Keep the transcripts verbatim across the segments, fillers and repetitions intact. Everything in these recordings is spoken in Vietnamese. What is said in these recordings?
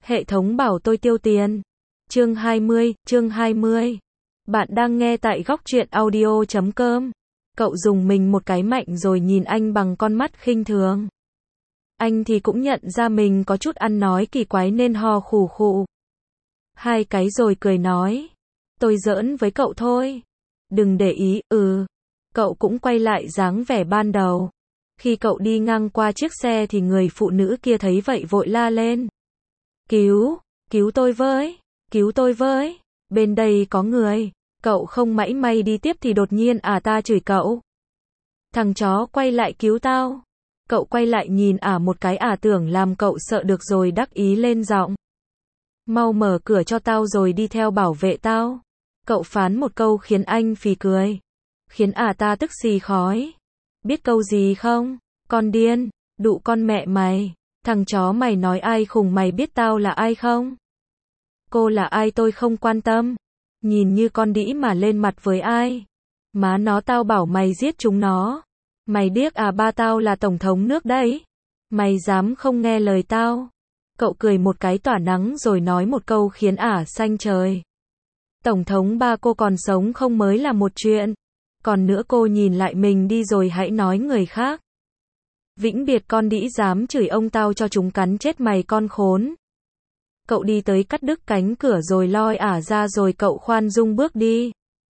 Hệ thống bảo tôi tiêu tiền. Chương hai mươi, chương hai mươi. Bạn đang nghe tại góc truyện audio chấm com. Cậu dùng mình một cái mạnh rồi nhìn anh bằng con mắt khinh thường. Anh thì cũng nhận ra mình có chút ăn nói kỳ quái nên ho khù khụ. Hai cái rồi cười nói. Tôi giỡn với cậu thôi. Đừng để ý, ừ. Cậu cũng quay lại dáng vẻ ban đầu. Khi cậu đi ngang qua chiếc xe thì người phụ nữ kia thấy vậy vội la lên. Cứu, cứu tôi với, cứu tôi với, bên đây có người. Cậu không mảy may đi tiếp thì đột nhiên ả ta chửi cậu. Thằng chó quay lại cứu tao. Cậu quay lại nhìn ả một cái, ả tưởng làm cậu sợ được rồi đắc ý lên giọng. Mau mở cửa cho tao rồi đi theo bảo vệ tao. Cậu phán một câu khiến anh phì cười. Khiến ả ta tức xì khói. Biết câu gì không? Con điên, đụ con mẹ mày. Thằng chó mày nói ai khùng, mày biết tao là ai không? Cô là ai tôi không quan tâm. Nhìn như con đĩ mà lên mặt với ai? Má nó, tao bảo mày giết chúng nó. Mày điếc à, ba tao là tổng thống nước đấy. Mày dám không nghe lời tao? Cậu cười một cái tỏa nắng rồi nói một câu khiến ả xanh trời. Tổng thống ba cô còn sống không mới là một chuyện. Còn nữa cô nhìn lại mình đi rồi hãy nói người khác. Vĩnh biệt con đĩ dám chửi ông tao cho chúng cắn chết mày con khốn. Cậu đi tới cắt đứt cánh cửa rồi lôi ả ra rồi cậu khoan dung bước đi.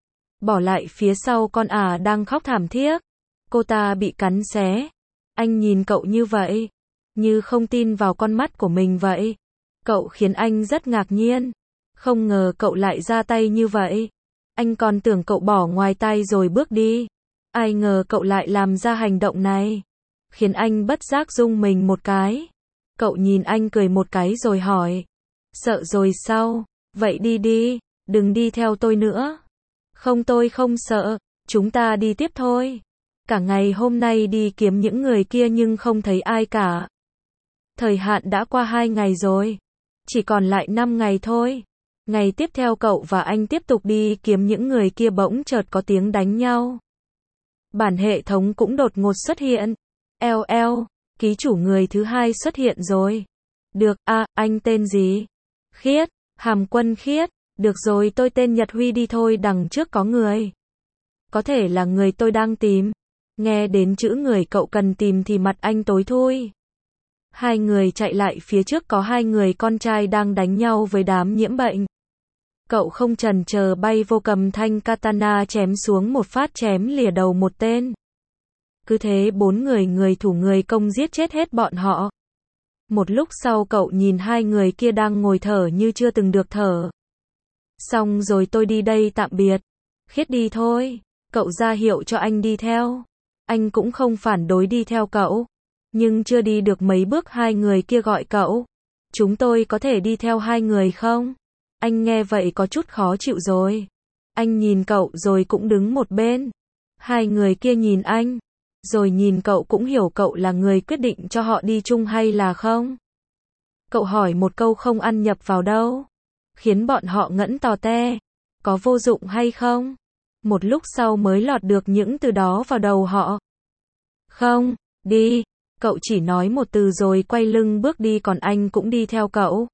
Bỏ lại phía sau con ả đang khóc thảm thiết. Cô ta bị cắn xé. Anh nhìn cậu như vậy. Như không tin vào con mắt của mình vậy. Cậu khiến anh rất ngạc nhiên. Không ngờ cậu lại ra tay như vậy. Anh còn tưởng cậu bỏ ngoài tay rồi bước đi. Ai ngờ cậu lại làm ra hành động này. Khiến anh bất giác rung mình một cái. Cậu nhìn anh cười một cái rồi hỏi. Sợ rồi sao? Vậy đi đi, đừng đi theo tôi nữa. Không, tôi không sợ, chúng ta đi tiếp thôi. Cả ngày hôm nay đi kiếm những người kia nhưng không thấy ai cả. Thời hạn đã qua hai ngày rồi. Chỉ còn lại năm ngày thôi. Ngày tiếp theo cậu và anh tiếp tục đi kiếm những người kia, bỗng chợt có tiếng đánh nhau. Bản hệ thống cũng đột ngột xuất hiện. Eo eo, ký chủ người thứ hai xuất hiện rồi. Được, à, anh tên gì? Khiết, Hàm Quân Khiết. Được rồi, tôi tên Nhật Huy, đi thôi, đằng trước có người. Có thể là người tôi đang tìm. Nghe đến chữ người cậu cần tìm thì mặt anh tối thui. Hai người chạy lại phía trước, có hai người con trai đang đánh nhau với đám nhiễm bệnh. Cậu không chần chờ bay vô, cầm thanh katana chém xuống một phát, chém lìa đầu một tên. Cứ thế bốn người người thủ người công giết chết hết bọn họ. Một lúc sau cậu nhìn hai người kia đang ngồi thở như chưa từng được thở. Xong rồi, tôi đi đây, tạm biệt. Khiết đi thôi. Cậu ra hiệu cho anh đi theo. Anh cũng không phản đối đi theo cậu. Nhưng chưa đi được mấy bước hai người kia gọi cậu. Chúng tôi có thể đi theo hai người không? Anh nghe vậy có chút khó chịu rồi. Anh nhìn cậu rồi cũng đứng một bên. Hai người kia nhìn anh. Rồi nhìn cậu cũng hiểu cậu là người quyết định cho họ đi chung hay là không. Cậu hỏi một câu không ăn nhập vào đâu. Khiến bọn họ ngẫn tò te. Có vô dụng hay không? Một lúc sau mới lọt được những từ đó vào đầu họ. Không, đi. Cậu chỉ nói một từ rồi quay lưng bước đi, còn anh cũng đi theo cậu.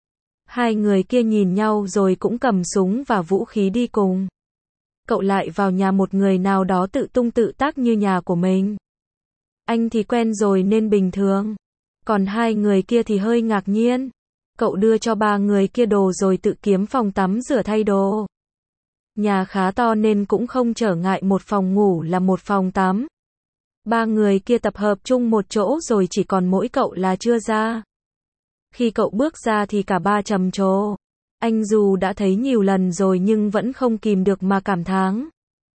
Hai người kia nhìn nhau rồi cũng cầm súng và vũ khí đi cùng. Cậu lại vào nhà một người nào đó tự tung tự tác như nhà của mình. Anh thì quen rồi nên bình thường. Còn hai người kia thì hơi ngạc nhiên. Cậu đưa cho ba người kia đồ rồi tự kiếm phòng tắm rửa thay đồ. Nhà khá to nên cũng không trở ngại một phòng ngủ là một phòng tắm. Ba người kia tập hợp chung một chỗ rồi chỉ còn mỗi cậu là chưa ra. Khi cậu bước ra thì cả ba trầm trồ. Anh dù đã thấy nhiều lần rồi nhưng vẫn không kìm được mà cảm thán.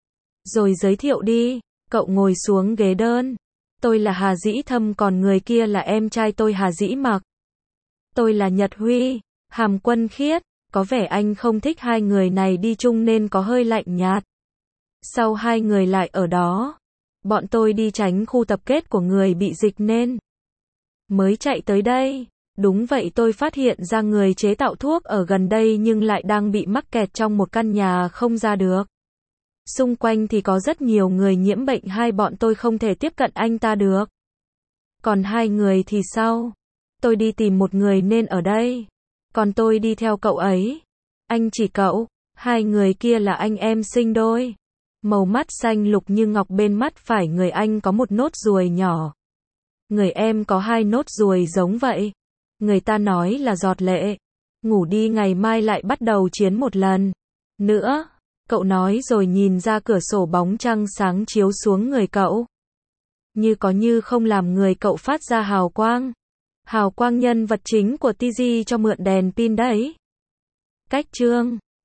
Rồi giới thiệu đi. Cậu ngồi xuống ghế đơn. Tôi là Hà Dĩ Thâm, còn người kia là em trai tôi Hà Dĩ Mặc. Tôi là Nhật Huy, Hàm Quân Khiết. Có vẻ anh không thích hai người này đi chung nên có hơi lạnh nhạt. Sao hai người lại ở đó? Bọn tôi đi tránh khu tập kết của người bị dịch nên mới chạy tới đây. Đúng vậy, tôi phát hiện ra người chế tạo thuốc ở gần đây nhưng lại đang bị mắc kẹt trong một căn nhà không ra được. Xung quanh thì có rất nhiều người nhiễm bệnh, hai bọn tôi không thể tiếp cận anh ta được. Còn hai người thì sao? Tôi đi tìm một người nên ở đây. Còn tôi đi theo cậu ấy. Anh chỉ cậu. Hai người kia là anh em sinh đôi. Màu mắt xanh lục như ngọc, bên mắt phải người anh có một nốt ruồi nhỏ. Người em có hai nốt ruồi giống vậy. Người ta nói là giọt lệ. Ngủ đi, ngày mai lại bắt đầu chiến một lần nữa. Cậu nói rồi nhìn ra cửa sổ, bóng trăng sáng chiếu xuống người cậu. Như có như không làm người cậu phát ra hào quang. Hào quang nhân vật chính của ti gi cho mượn đèn pin đấy. Cách chương